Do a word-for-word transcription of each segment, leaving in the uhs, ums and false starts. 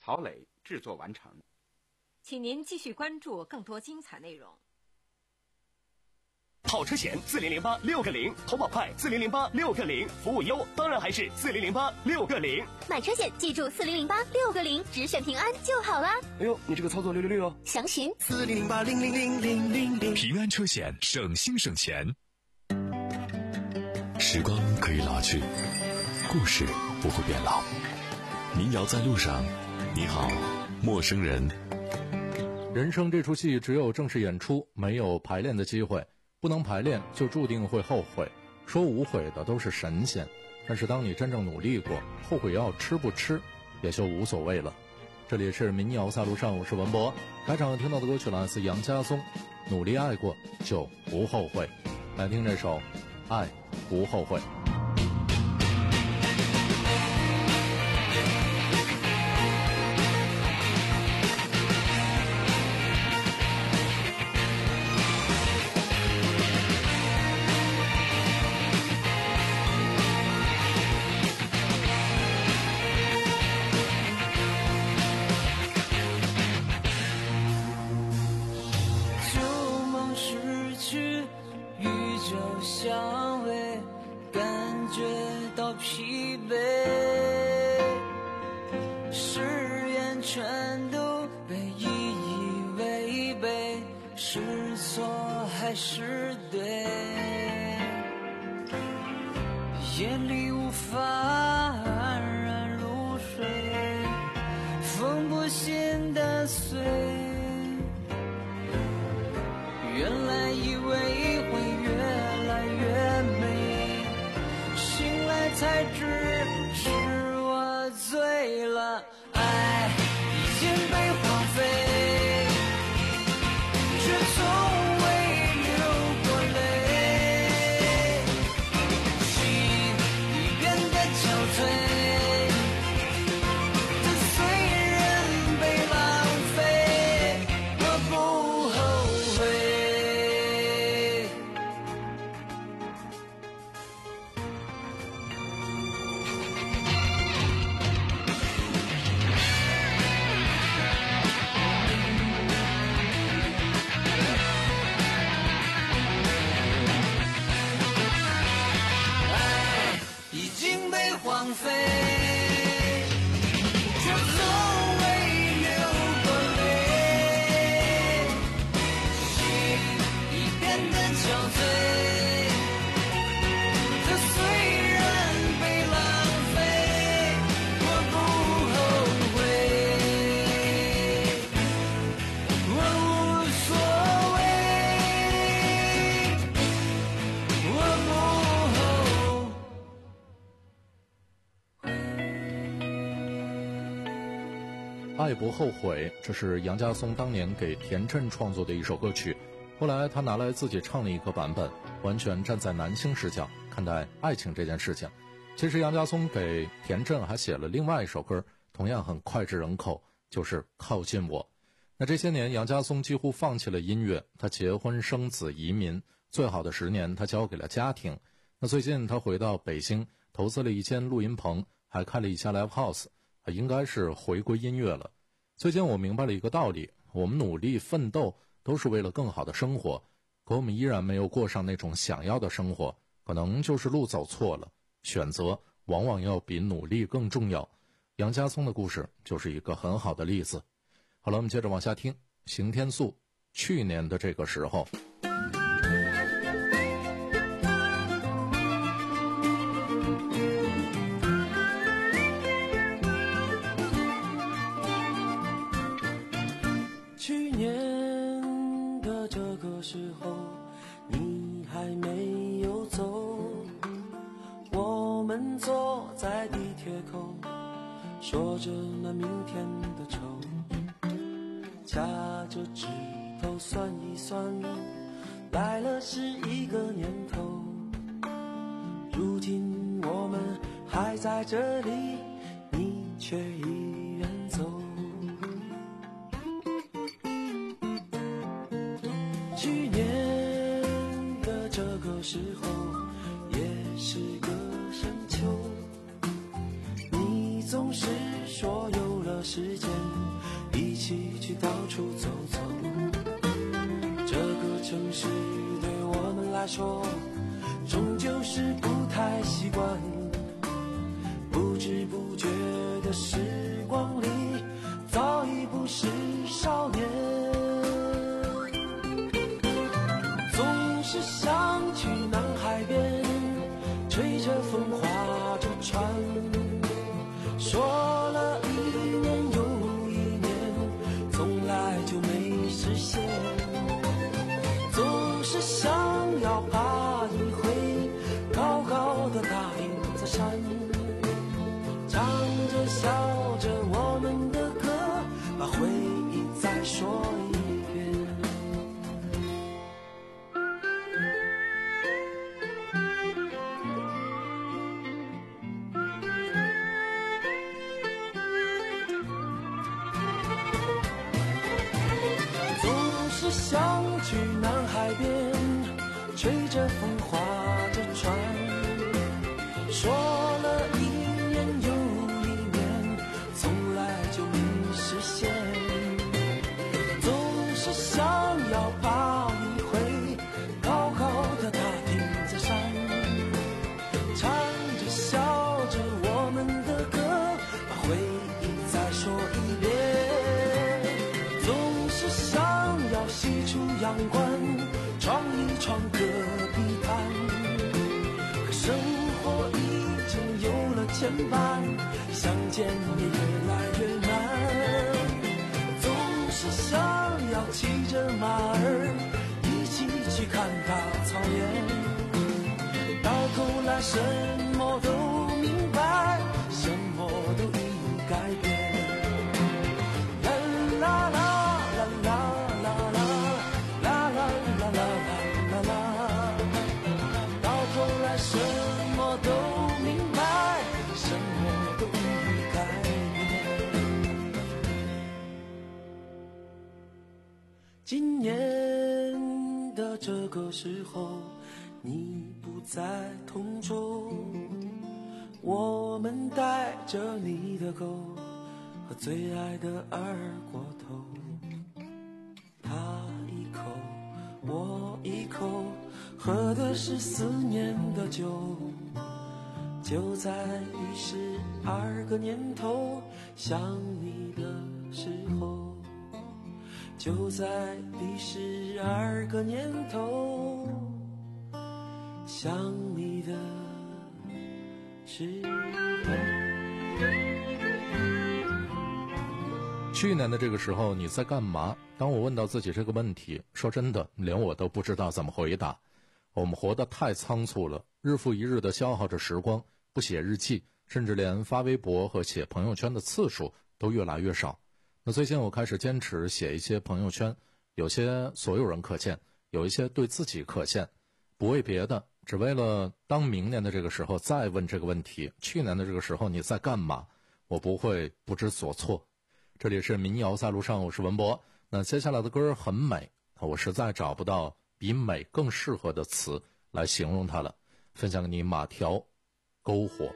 陶磊制作完成。 请您继续关注更多精彩内容。 跑车险四零零八六个零，投保快四零零八六个零，服务优当然还是四零零八六个零。 买车险记住四零零八六个零，只选平安就好啦。 哎呦，你这个操作六六六哦！ 详询四零零八零零零零零零。 平安车险，省心省钱。时光可以老去，故事不会变老。民谣在路上，你好，陌生人。 人生这出戏只有正式演出，没有排练的机会。不能排练就注定会后悔，说无悔的都是神仙，但是当你真正努力过，后悔药吃不吃也就无所谓了。这里是民谣在路上，我是文博。开场听到的歌曲来自杨家松，努力爱过就不后悔。来听这首爱不后悔。 相偎，感觉到疲惫，誓言全都被一一违背，是错还是对？夜里无法安然入睡，风不醒的碎，原来以为会越来越美，醒来才知是我醉了，爱已经被荒废，却从未流过泪，心已变得憔悴，这虽然被浪费，我不后悔。荒废，却从未流过泪，心已变得憔悴，这虽然被浪费，我不后悔，我无所谓，我不后悔。 爱不后悔，这是杨家松当年给田震创作的一首歌曲，后来他拿来自己唱了一个版本，完全站在男性视角看待爱情这件事情。其实杨家松给田震还写了另外一首歌，同样很脍炙人口，就是靠近我。那这些年杨家松几乎放弃了音乐，他结婚生子移民，最好的十年他交给了家庭。那最近他回到北京，投资了一间录音棚，还开了一家 live house， 应该是回归音乐了。最近我明白了一个道理，我们努力奋斗都是为了更好的生活，可我们依然没有过上那种想要的生活，可能就是路走错了，选择往往要比努力更重要。杨家松的故事就是一个很好的例子。好了，我们接着往下听邢天素，去年的这个时候。 去年的这个时候，你还没有走，我们坐在地铁口，说着那明天的愁，掐着指头算一算，来了是一个年头。如今我们还在这里，你却依然走。去年的这个时候，也是个深秋，你总是说有了时间说，终究是不太习惯。不知不觉的时光里，早已不是少年。总是想去南海边，吹着风划着船，说了一年又一年，从来就没实现。总是想要爬一回高高的大营在山，唱着笑着我们的歌，把回忆再说一遍。总是想去南海边，吹着风划着船，说了一年又一年，从来就没实现。总是想要爬一回高高的大亭子山，唱着笑着我们的歌，把回忆再说一遍。总是想要西出阳关，闯一闯隔壁摊，可生活已经有了牵绊，相见也越来越难。总是想要骑着马儿一起去看大草原，到头来什么都明白，什么都已改变。啦啦啦啦啦啦啦啦啦啦啦啦，到头来什么都明白，什么都已改变。今年的这个时候，你不在同州，我们带着你的狗和最爱的二锅头，他一口我一口，喝的是思念的酒。就在第十二个年头想你的时候，就在第十二个年头想你的时候。 去年的这个时候你在干嘛？当我问到自己这个问题，说真的，连我都不知道怎么回答。我们活得太仓促了，日复一日地消耗着时光，不写日记，甚至连发微博和写朋友圈的次数都越来越少。那最近我开始坚持写一些朋友圈，有些所有人可见，有一些对自己可见，不为别的，只为了当明年的这个时候再问这个问题，去年的这个时候你在干嘛，我不会不知所措。这里是民谣在路上，我是文博。那接下来的歌很美，我实在找不到比美更适合的词来形容它了，分享给你马条篝火。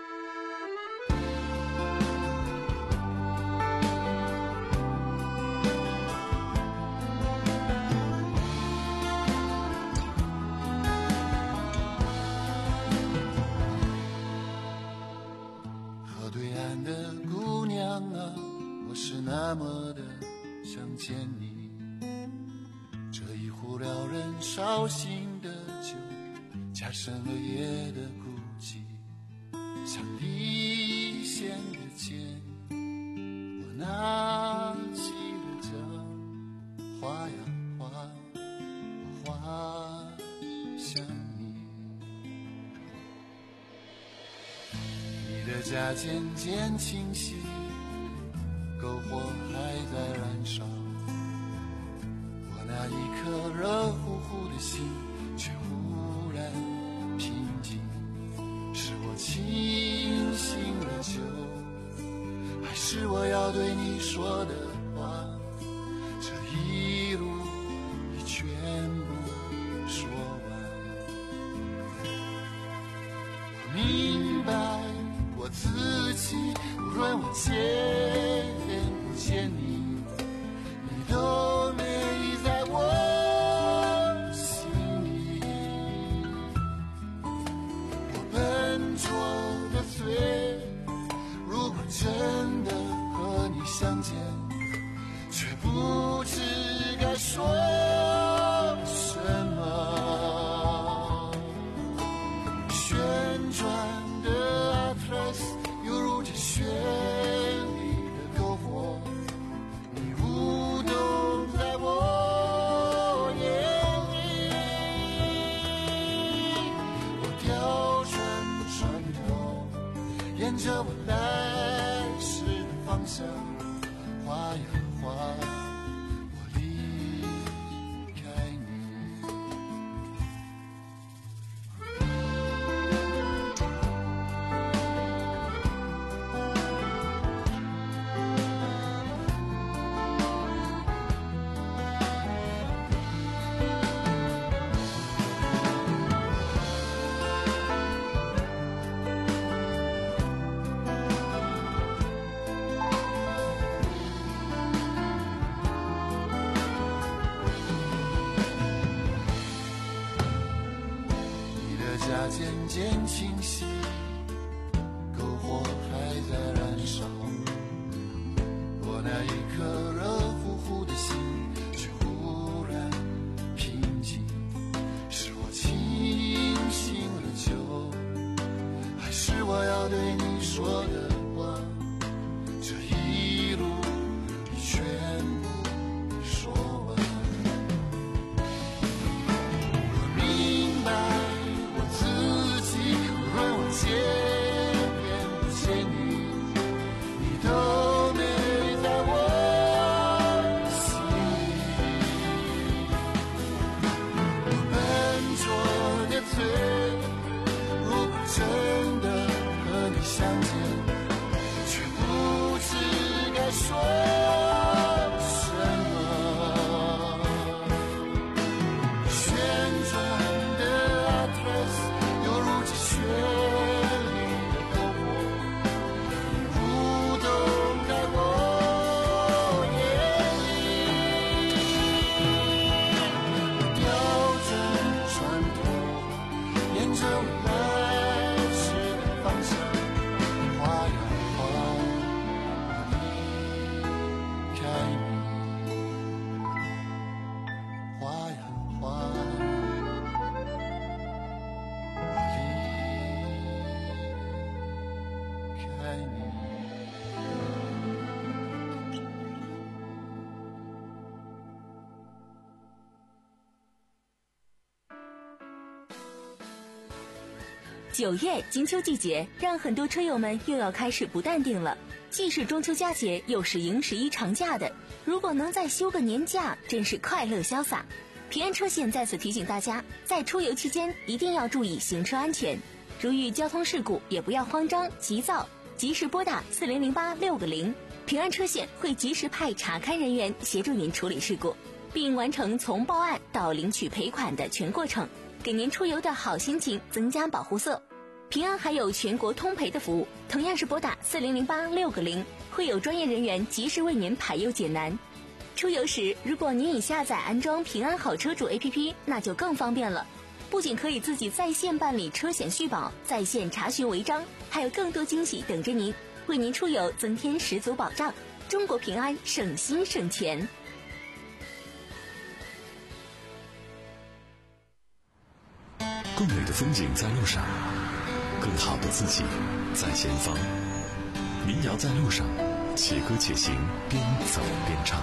河对岸的姑娘啊，我是那么的想见你，这一壶撩人烧心的酒，加深了夜的孤寂，像离弦的箭，我拿起了桨，划呀划，我划向你。你的家渐渐清晰，篝火还在燃烧，我那一颗热乎乎的心却忽然平静，是我清醒了酒，还是我要对你说的话，这一路已全部说完。我明白我自己，无论我见不见你，你都美在我心里。 相见，却不知该说什么。旋转的 Atlas 犹如这绚丽的篝火，你舞动在我眼里。我调转船头，沿着我来时的方向划呀划，我离开你。家渐渐清晰，篝火还在燃烧，我那一颗热乎乎的心却忽然平静。是我清醒了酒，还是我要对你说的话，这一路你全部说完。我明白见面不见你，你都没在我心里。我笨拙的嘴，如果真的和你相见，却不知该说什么。旋转的 Atlas 犹如这旋九月金秋季节，让很多车友们又要开始不淡定了。既是中秋佳节，又是迎十一长假的，如果能再休个年假，真是快乐潇洒。平安车险在此提醒大家，在出游期间一定要注意行车安全，如遇交通事故也不要慌张急躁，及时拨打四零零八六个零，平安车险会及时派查勘人员协助您处理事故，并完成从报案到领取赔款的全过程，给您出游的好心情增加保护色。平安还有全国通赔的服务，同样是拨打四零零八六个零，会有专业人员及时为您排忧解难。出游时，如果您已下载安装平安好车主 A P P， 那就更方便了。不仅可以自己在线办理车险续保，在线查询违章，还有更多惊喜等着您，为您出游增添十足保障。中国平安，省心省钱。 更美的风景在路上，更好的自己在前方。民谣在路上，且歌且行，边走边唱。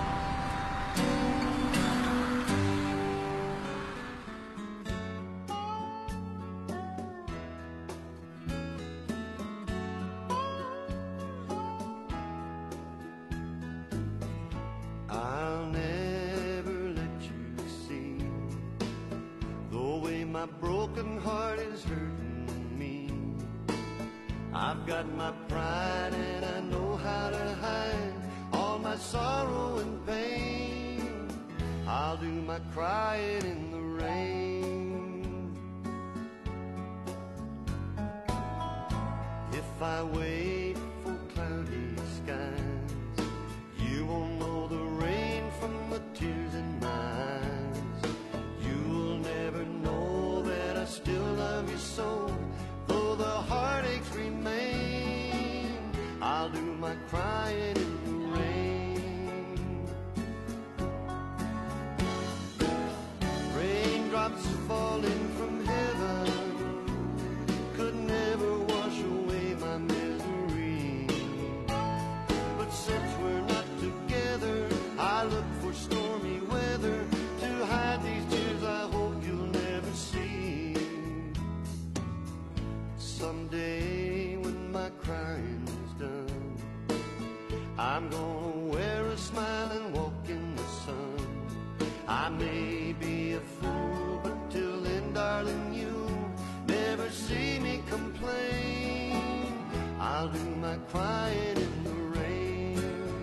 My broken heart is hurting me. I've got my pride and I know how to hide all my sorrow and pain. I'll do my crying in the rain. If I wait for cloudy skies, you won't know the rain from the tears in my eyes. You'll never know that I still love you so, though the heartaches remain. I'll do my crying in the rain. crying in the rain.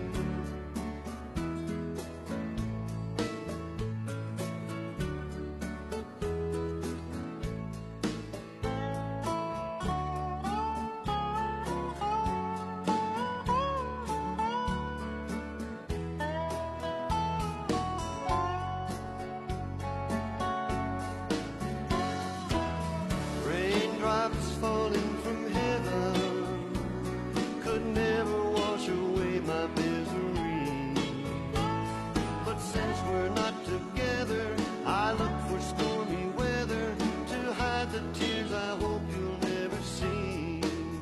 Raindrops falling from heaven could never wash away my misery. But since we're not together, I look for stormy weather to hide the tears I hope you'll never see.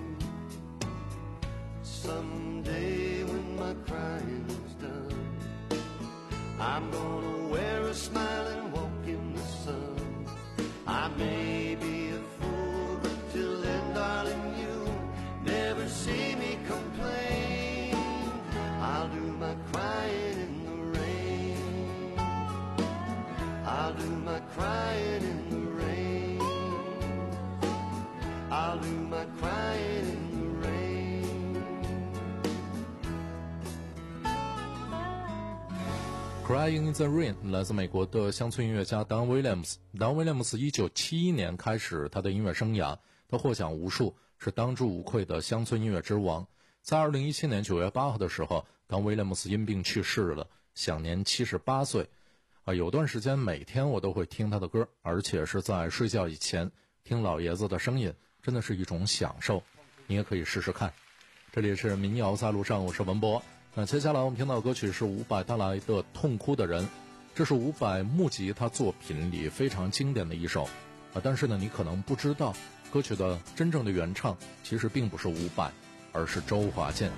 Someday when my crying's done, I'm gonna wear a smile and walk in the sun. I may be a fool, but till then, darling, you'll never see me complain. I'll do my crying in the rain. I'll do my crying in the rain. I'll do my crying in the rain. Crying in the Rain 来自美国的乡村音乐家 Don Williams。Don Williams 一九七一年开始他的音乐生涯，他获奖无数，是当之无愧的乡村音乐之王。在二零一七年九月八号的时候 ，Don Williams 因病去世了，享年七十八岁。啊，有段时间每天我都会听他的歌，而且是在睡觉以前听老爷子的声音，真的是一种享受。你也可以试试看。这里是民谣在路上，我是文博。那接下来我们听到的歌曲是伍佰带来的《痛哭的人》，这是伍佰募集他作品里非常经典的一首啊，但是呢，你可能不知道，歌曲的真正的原唱其实并不是伍佰，而是周华健。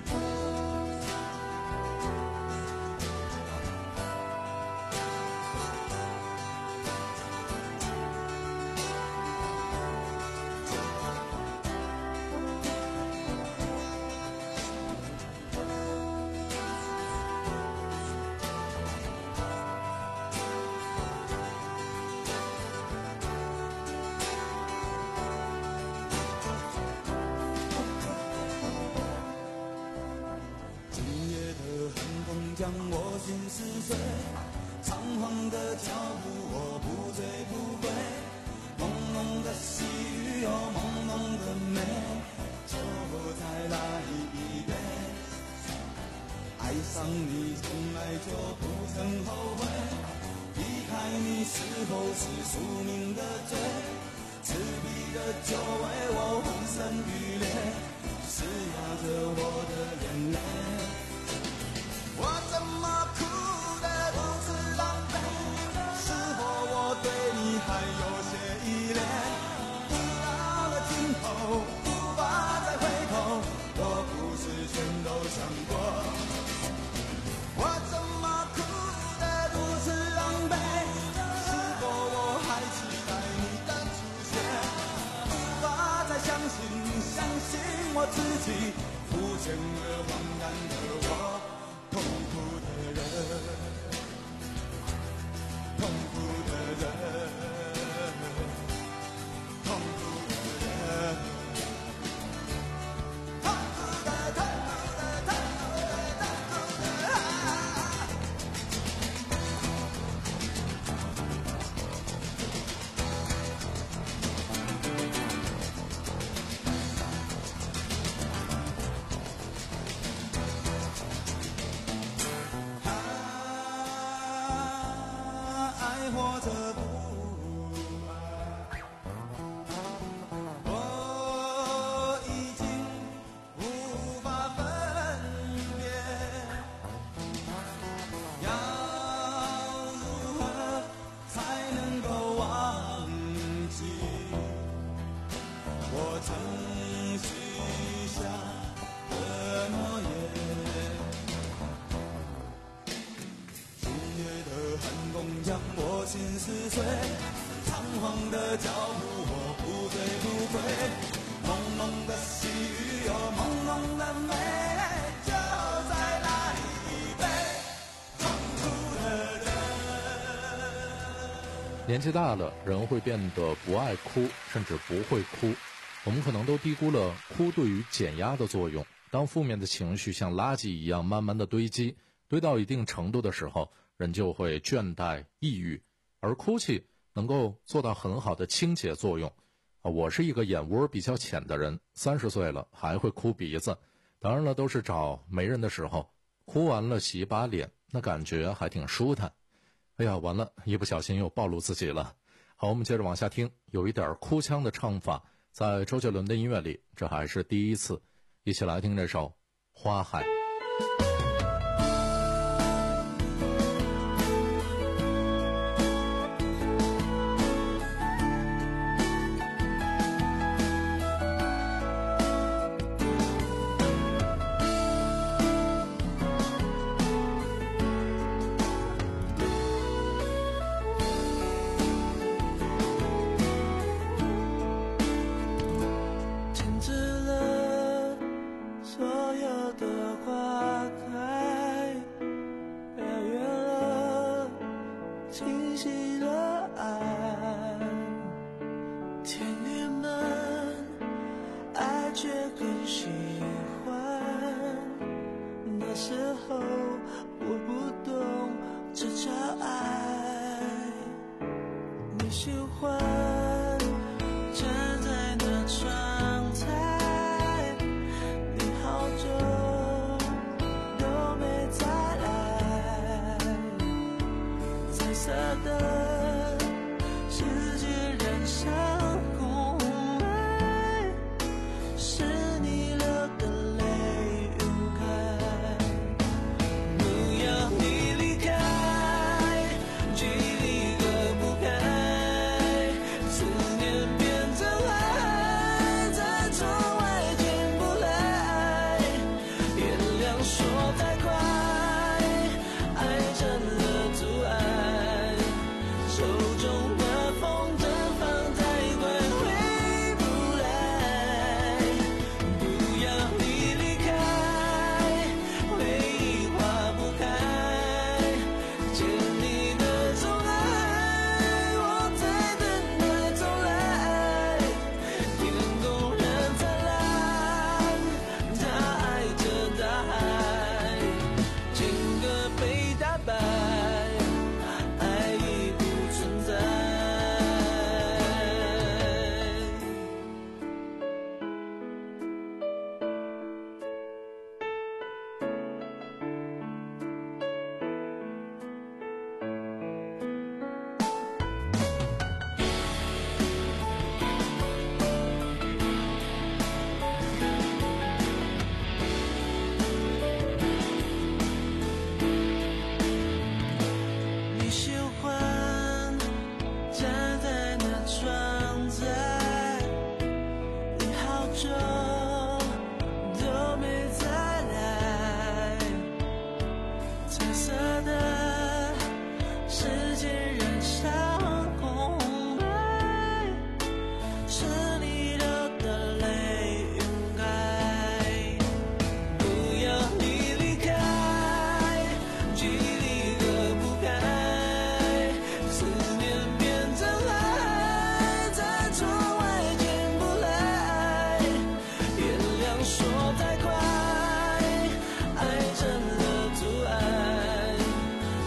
将我心撕碎，仓皇的脚步我不醉不归，朦胧的细雨有朦胧的美，就再来一杯。爱上你从来就不曾后悔，离开你是否是宿命的罪，赤壁的酒为我浑身欲裂，是压着我的眼泪。我怎么哭得如此狼狈？是否我对你还有些依恋？已到了尽头，无法再回头，我不是全都想过。我怎么哭得如此狼狈？是否我还期待你的出现？无法再相信，相信我自己，肤浅而茫然的我。痛苦的人，痛苦的人，痛苦的人，痛苦的，痛苦的，痛苦的，痛苦的啊！或者不爱，我已经无法分别，要如何才能够忘记我曾许下的诺言？今夜的寒风将我心撕碎，仓皇的脚步我不醉不归，朦胧的细雨有朦胧的美，就再来一杯痛苦的人。 年纪大了，人会变得不爱哭，甚至不会哭。我们可能都低估了哭对于减压的作用。 当负面的情绪像垃圾一样慢慢的堆积，堆到一定程度的时候，人就会倦怠抑郁，而哭泣能够做到很好的清洁作用。我是一个眼窝比较浅的人，三十岁了还会哭鼻子，当然了，都是找没人的时候，哭完了洗一把脸，那感觉还挺舒坦。哎呀，完了，一不小心又暴露自己了。好，我们接着往下听，有一点哭腔的唱法，在周杰伦的音乐里，这还是第一次。一起来听这首《花海》。 爱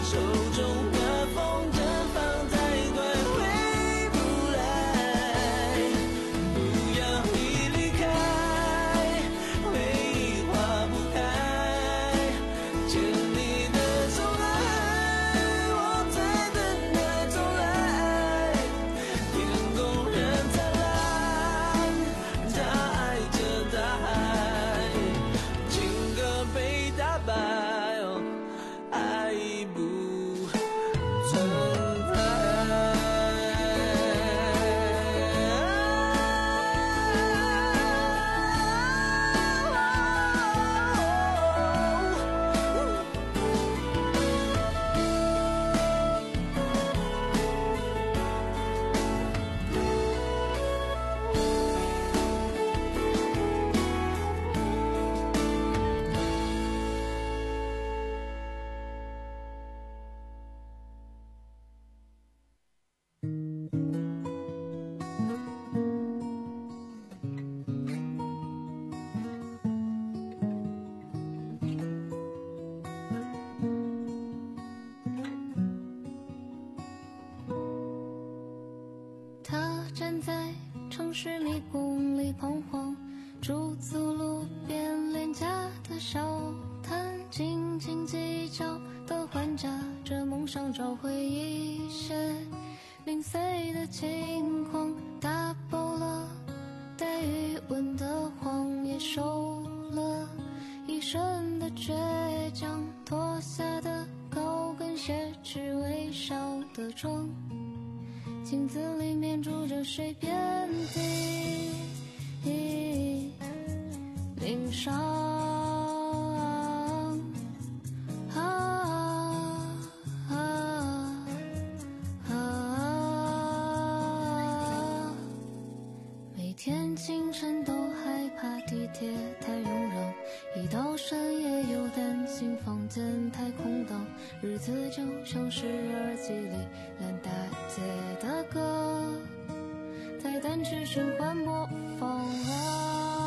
城市迷宫里彷徨，驻足路边廉价的小摊，斤斤计较的还价着梦想，找回一些零碎的轻狂，打爆了带余温的谎，也收了一身的倔强，脱下的高跟鞋，只微笑的妆，镜子里面住着谁遍地鳞伤。啊啊啊！每天清晨都害怕地铁太拥挤，一到深夜又担心房间太空荡，日子就像是耳机里烂大街的歌，在单曲循环播放啊。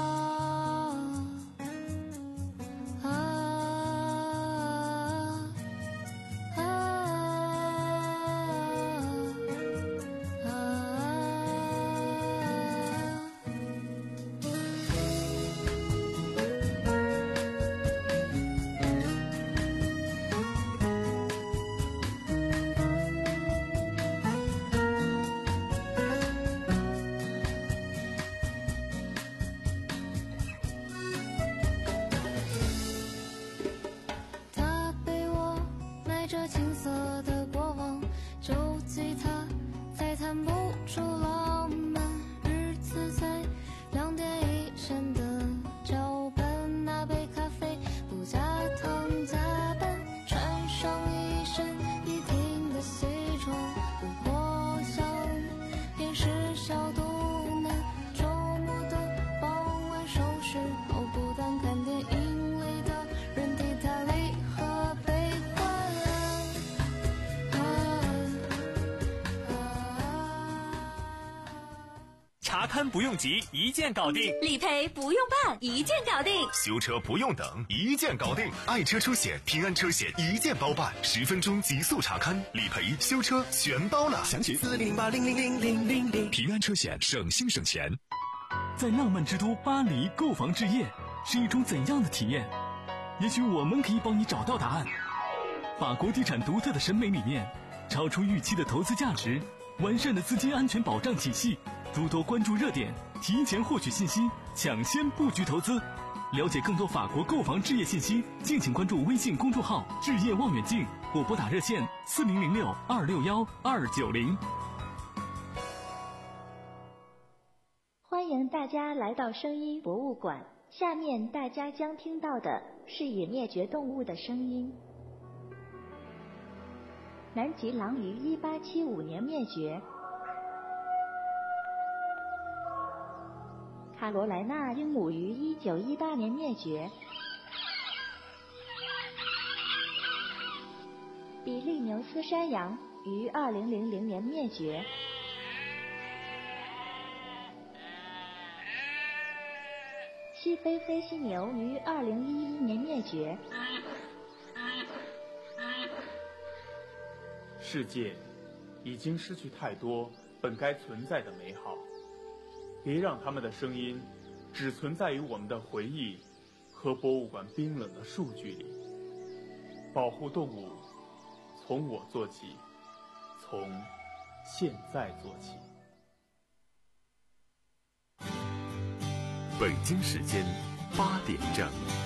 这青涩的过往，旧吉他再弹不出浪漫，日子在两点一线的脚本，那杯咖啡不加糖加班，穿上一身一挺的西装，不破相便是小肚腩，周末的傍晚收拾后，不但看电影里的人体泰利和悲欢。 查勘不用急，一键搞定； 理赔不用办，一键搞定； 修车不用等，一键搞定。爱车出险，平安车险一键包办，十分钟极速查勘、理赔、修车全包了。详询四零零八零零零零零零。平安车险，省心省钱。 在浪漫之都巴黎购房置业是一种怎样的体验？也许我们可以帮你找到答案。法国地产独特的审美理念，超出预期的投资价值，完善的资金安全保障体系，多多关注热点，提前获取信息，抢先布局投资。了解更多法国购房置业信息，敬请关注微信公众号置业望远镜，或拨打热线四零零六二六幺二九零。 欢迎大家来到声音博物馆，下面大家将听到的是已灭绝动物的声音。南极狼于一八七五年灭绝，卡罗莱纳鹦鹉于一九一八年灭绝，比利牛斯山羊于二零零零年灭绝，西非飞犀牛于二零一一年灭绝。 世界已经失去太多本该存在的美好，别让他们的声音只存在于我们的回忆和博物馆冰冷的数据里。保护动物，从我做起，从现在做起。 北京时间八点整。